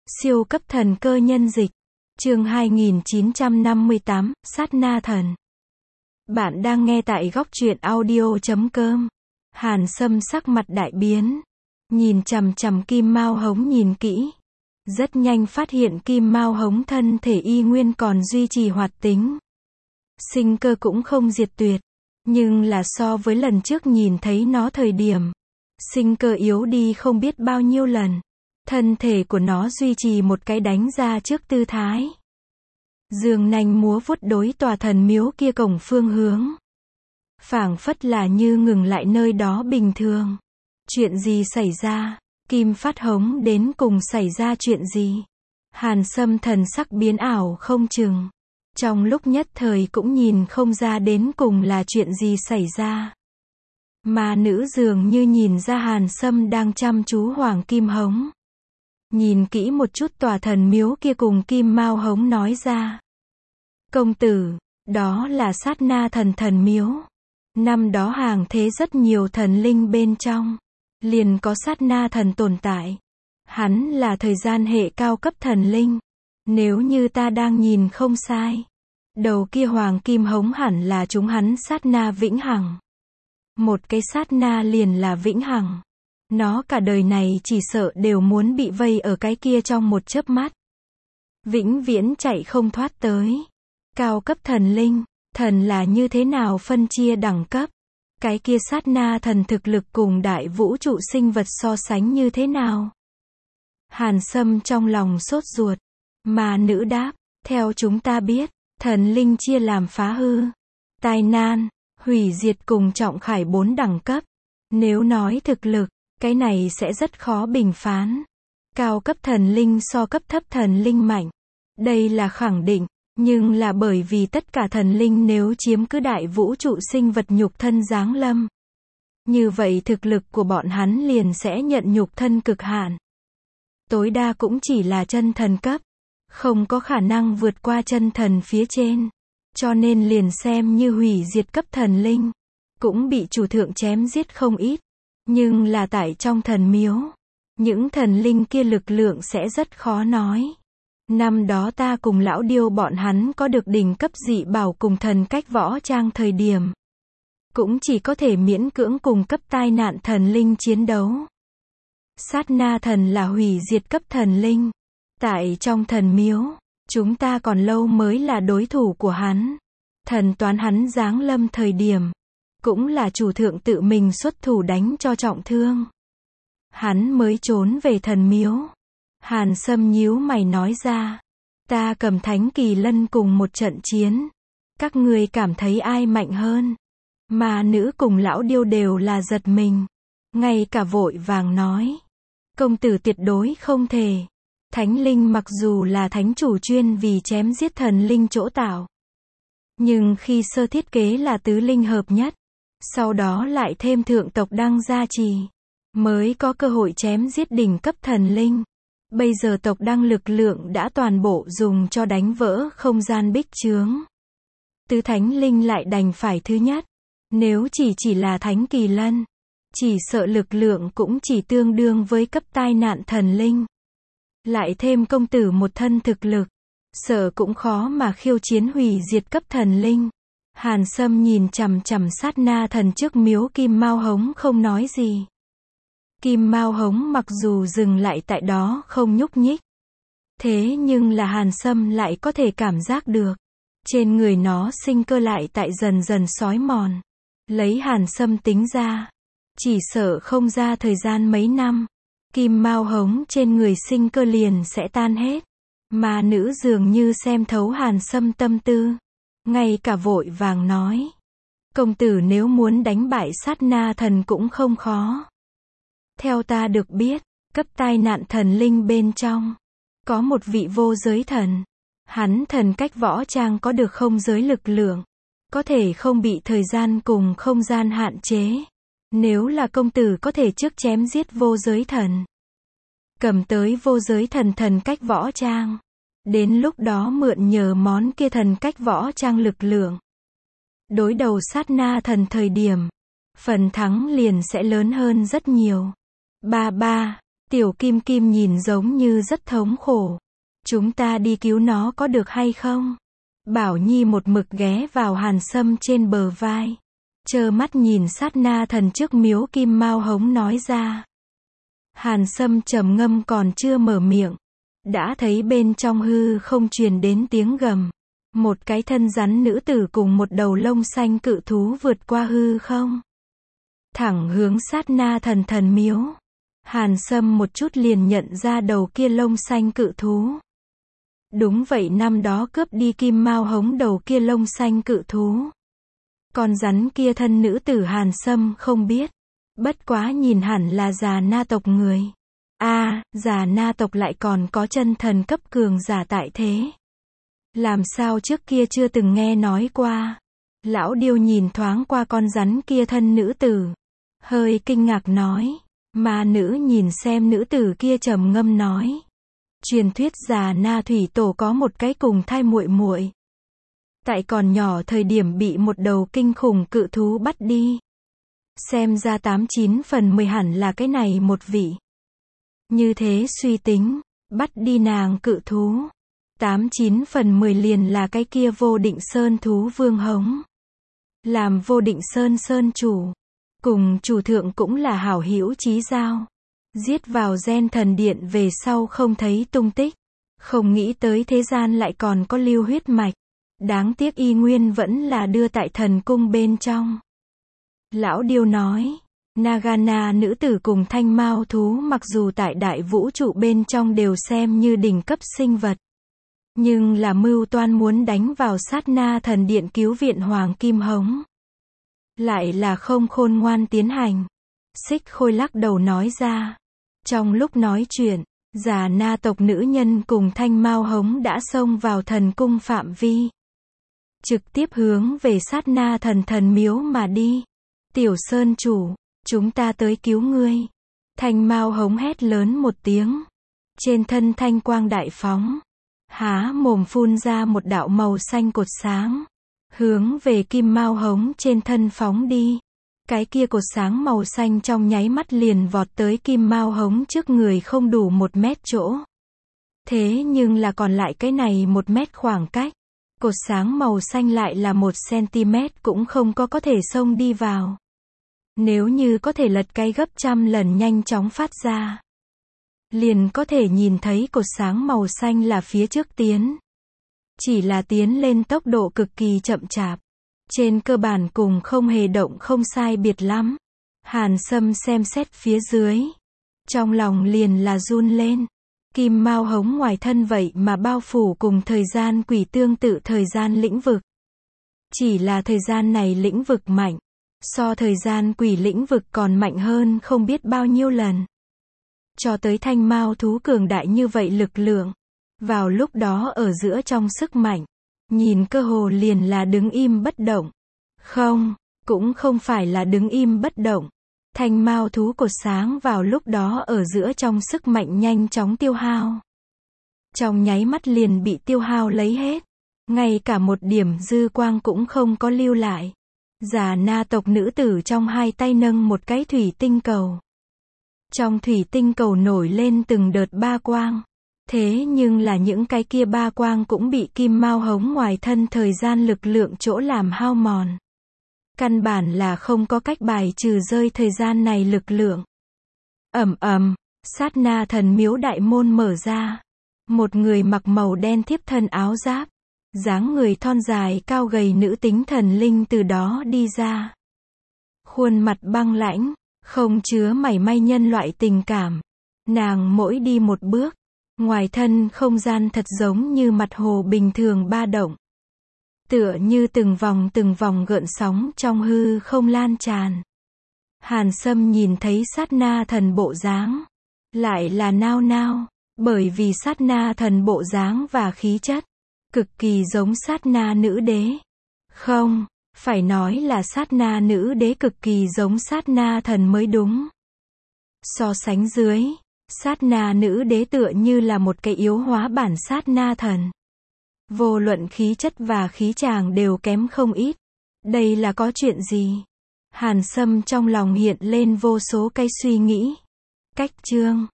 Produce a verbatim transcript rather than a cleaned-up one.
Siêu cấp thần cơ nhân dịch. Chương hai nghìn chín trăm năm mươi tám, Sát Na Thần. Bạn đang nghe tại góc truyện audio chấm com. Hàn Sâm sắc mặt đại biến, nhìn chằm chằm Kim Mao Hống nhìn kỹ. Rất nhanh phát hiện Kim Mao Hống thân thể y nguyên còn duy trì hoạt tính. Sinh cơ cũng không diệt tuyệt, nhưng là so với lần trước nhìn thấy nó thời điểm, sinh cơ yếu đi không biết bao nhiêu lần. Thân thể của nó duy trì một cái đánh ra trước tư thái. Dương nanh múa vuốt đối tòa thần miếu kia cổng phương hướng. Phảng phất là như ngừng lại nơi đó bình thường. Chuyện gì xảy ra? Kim Phát Hống đến cùng xảy ra chuyện gì? Hàn Sâm thần sắc biến ảo không chừng. Trong lúc nhất thời cũng nhìn không ra đến cùng là chuyện gì xảy ra. Mà nữ dường như nhìn ra Hàn Sâm đang chăm chú Hoàng Kim Hống. Nhìn kỹ một chút tòa thần miếu kia cùng Kim Mao Hống nói ra. Công tử, đó là Sát Na Thần thần miếu. Năm đó hàng thế rất nhiều thần linh bên trong. Liền có Sát Na Thần tồn tại. Hắn là thời gian hệ cao cấp thần linh. Nếu như ta đang nhìn không sai. Đầu kia Hoàng Kim Hống hẳn là chúng hắn Sát Na vĩnh hằng. Một cái Sát Na liền là vĩnh hằng. Nó cả đời này chỉ sợ đều muốn bị vây ở cái kia trong một chớp mắt. Vĩnh viễn chạy không thoát tới. Cao cấp thần linh, thần là như thế nào phân chia đẳng cấp? Cái kia Sát Na Thần thực lực cùng đại vũ trụ sinh vật so sánh như thế nào? Hàn Sâm trong lòng sốt ruột. Mà nữ đáp, theo chúng ta biết, thần linh chia làm phá hư, tai nan, hủy diệt cùng trọng khải bốn đẳng cấp. Nếu nói thực lực, cái này sẽ rất khó bình phán. Cao cấp thần linh so cấp thấp thần linh mạnh. Đây là khẳng định, nhưng là bởi vì tất cả thần linh nếu chiếm cứ đại vũ trụ sinh vật nhục thân giáng lâm. Như vậy thực lực của bọn hắn liền sẽ nhận nhục thân cực hạn. Tối đa cũng chỉ là chân thần cấp. Không có khả năng vượt qua chân thần phía trên. Cho nên liền xem như hủy diệt cấp thần linh. Cũng bị chủ thượng chém giết không ít. Nhưng là tại trong thần miếu, những thần linh kia lực lượng sẽ rất khó nói. Năm đó ta cùng lão điêu bọn hắn có được đỉnh cấp dị bảo cùng thần cách võ trang thời điểm. Cũng chỉ có thể miễn cưỡng cùng cấp tai nạn thần linh chiến đấu. Sát Na Thần là hủy diệt cấp thần linh. Tại trong thần miếu, chúng ta còn lâu mới là đối thủ của hắn. Thần toán hắn giáng lâm thời điểm. Cũng là chủ thượng tự mình xuất thủ đánh cho trọng thương. Hắn mới trốn về thần miếu. Hàn Sâm nhíu mày nói ra. Ta cầm Thánh Kỳ Lân cùng một trận chiến. Các ngươi cảm thấy ai mạnh hơn? Mà nữ cùng lão điêu đều là giật mình. Ngay cả vội vàng nói. Công tử tuyệt đối không thể. Thánh linh mặc dù là thánh chủ chuyên vì chém giết thần linh chỗ tạo. Nhưng khi sơ thiết kế là tứ linh hợp nhất. Sau đó lại thêm thượng tộc đăng gia trì. Mới có cơ hội chém giết đỉnh cấp thần linh. Bây giờ tộc đăng lực lượng đã toàn bộ dùng cho đánh vỡ không gian bích chướng. Tứ thánh linh lại đành phải thứ nhất. Nếu chỉ chỉ là Thánh Kỳ Lân. Chỉ sợ lực lượng cũng chỉ tương đương với cấp tai nạn thần linh. Lại thêm công tử một thân thực lực. Sợ cũng khó mà khiêu chiến hủy diệt cấp thần linh. Hàn Sâm nhìn chằm chằm Sát Na Thần trước miếu Kim Mao Hống không nói gì. Kim Mao Hống mặc dù dừng lại tại đó không nhúc nhích. Thế nhưng là Hàn Sâm lại có thể cảm giác được. Trên người nó sinh cơ lại tại dần dần xói mòn. Lấy Hàn Sâm tính ra. Chỉ sợ không ra thời gian mấy năm. Kim Mao Hống trên người sinh cơ liền sẽ tan hết. Mà nữ dường như xem thấu Hàn Sâm tâm tư. Ngay cả vội vàng nói. Công tử nếu muốn đánh bại Sát Na Thần cũng không khó. Theo ta được biết, cấp tai nạn thần linh bên trong. Có một vị vô giới thần. Hắn thần cách võ trang có được không giới lực lượng. Có thể không bị thời gian cùng không gian hạn chế. Nếu là công tử có thể trước chém giết vô giới thần. Cầm tới vô giới thần thần cách võ trang. Đến lúc đó mượn nhờ món kia thần cách võ trang lực lượng. Đối đầu Sát Na Thần thời điểm. Phần thắng liền sẽ lớn hơn rất nhiều. Ba ba, Tiểu Kim Kim nhìn giống như rất thống khổ. Chúng ta đi cứu nó có được hay không? Bảo Nhi một mực ghé vào Hàn Sâm trên bờ vai. Trơ mắt nhìn sát na thần trước miếu Kim Mao Hống nói ra. Hàn Sâm trầm ngâm còn chưa mở miệng. Đã thấy bên trong hư không truyền đến tiếng gầm. Một cái thân rắn nữ tử cùng một đầu lông xanh cự thú vượt qua hư không. Thẳng hướng sát na thần thần miếu. Hàn Sâm một chút liền nhận ra đầu kia lông xanh cự thú. Đúng vậy, năm đó cướp đi Kim Mao Hống đầu kia lông xanh cự thú. Con rắn kia thân nữ tử Hàn Sâm không biết. Bất quá nhìn hẳn là già na tộc người. a à, già na tộc lại còn có chân thần cấp cường giả tại thế. Làm sao trước kia chưa từng nghe nói qua. Lão Điêu nhìn thoáng qua con rắn kia thân nữ tử. Hơi kinh ngạc nói. Ma nữ nhìn xem nữ tử kia trầm ngâm nói. Truyền thuyết già na thủy tổ có một cái cùng thai muội muội. Tại còn nhỏ thời điểm bị một đầu kinh khủng cự thú bắt đi. Xem ra tám chín phần mười hẳn là cái này một vị. Như thế suy tính, bắt đi nàng cự thú. Tám chín phần mười liền là cái kia Vô Định Sơn thú vương Hống. Làm Vô Định Sơn sơn chủ. Cùng chủ thượng cũng là hảo hữu chí giao. Giết vào gen thần điện về sau không thấy tung tích. Không nghĩ tới thế gian lại còn có lưu huyết mạch. Đáng tiếc y nguyên vẫn là đưa tại thần cung bên trong. Lão Điêu nói. Nagana nữ tử cùng thanh mao thú mặc dù tại đại vũ trụ bên trong đều xem như đỉnh cấp sinh vật. Nhưng là mưu toan muốn đánh vào sát na thần điện cứu viện Hoàng Kim Hống. Lại là không khôn ngoan tiến hành. Xích Khôi lắc đầu nói ra. Trong lúc nói chuyện, già na tộc nữ nhân cùng thanh mao hống đã xông vào thần cung phạm vi. Trực tiếp hướng về sát na thần thần miếu mà đi. Tiểu Sơn chủ, chúng ta tới cứu ngươi. Thanh mao hống hét lớn một tiếng. Trên thân thanh quang đại phóng. Há mồm phun ra một đạo màu xanh cột sáng. Hướng về Kim Mao Hống trên thân phóng đi. Cái kia cột sáng màu xanh trong nháy mắt liền vọt tới Kim Mao Hống trước người không đủ một mét chỗ. Thế nhưng là còn lại cái này một mét khoảng cách. Cột sáng màu xanh lại là một centimet cũng không có có thể xông đi vào. Nếu như có thể lật cái gấp trăm lần nhanh chóng phát ra. Liền có thể nhìn thấy cột sáng màu xanh là phía trước tiến. Chỉ là tiến lên tốc độ cực kỳ chậm chạp. Trên cơ bản cùng không hề động không sai biệt lắm. Hàn Sâm xem xét phía dưới. Trong lòng liền là run lên. Kim Mao Hống ngoài thân vậy mà bao phủ cùng thời gian quỷ tương tự thời gian lĩnh vực. Chỉ là thời gian này lĩnh vực mạnh. So thời gian quỷ lĩnh vực còn mạnh hơn không biết bao nhiêu lần. Cho tới thanh mao thú cường đại như vậy lực lượng. Vào lúc đó ở giữa trong sức mạnh. Nhìn cơ hồ liền là đứng im bất động. Không, cũng không phải là đứng im bất động. Thanh mao thú cột sáng vào lúc đó ở giữa trong sức mạnh nhanh chóng tiêu hao. Trong nháy mắt liền bị tiêu hao lấy hết. Ngay cả một điểm dư quang cũng không có lưu lại. Già na tộc nữ tử trong hai tay nâng một cái thủy tinh cầu. Trong thủy tinh cầu nổi lên từng đợt ba quang. Thế nhưng là những cái kia ba quang cũng bị Kim Mao Hống ngoài thân thời gian lực lượng chỗ làm hao mòn. Căn bản là không có cách bài trừ rơi thời gian này lực lượng. Ầm ầm, sát na thần miếu đại môn mở ra. Một người mặc màu đen thiếp thân áo giáp. Dáng người thon dài cao gầy nữ tính thần linh từ đó đi ra. Khuôn mặt băng lãnh, không chứa mảy may nhân loại tình cảm. Nàng mỗi đi một bước. Ngoài thân không gian thật giống như mặt hồ bình thường ba động. Tựa như từng vòng từng vòng gợn sóng trong hư không lan tràn. Hàn Sâm nhìn thấy sát na thần bộ dáng. Lại là nao nao. Bởi vì sát na thần bộ dáng và khí chất. Cực kỳ giống sát na nữ đế. Không, phải nói là sát na nữ đế cực kỳ giống sát na thần mới đúng. So sánh dưới. Sát na nữ đế tựa như là một cái yếu hóa bản sát na thần. Vô luận khí chất và khí chàng đều kém không ít. Đây là có chuyện gì? Hàn Sâm trong lòng hiện lên vô số cái suy nghĩ. Cách chương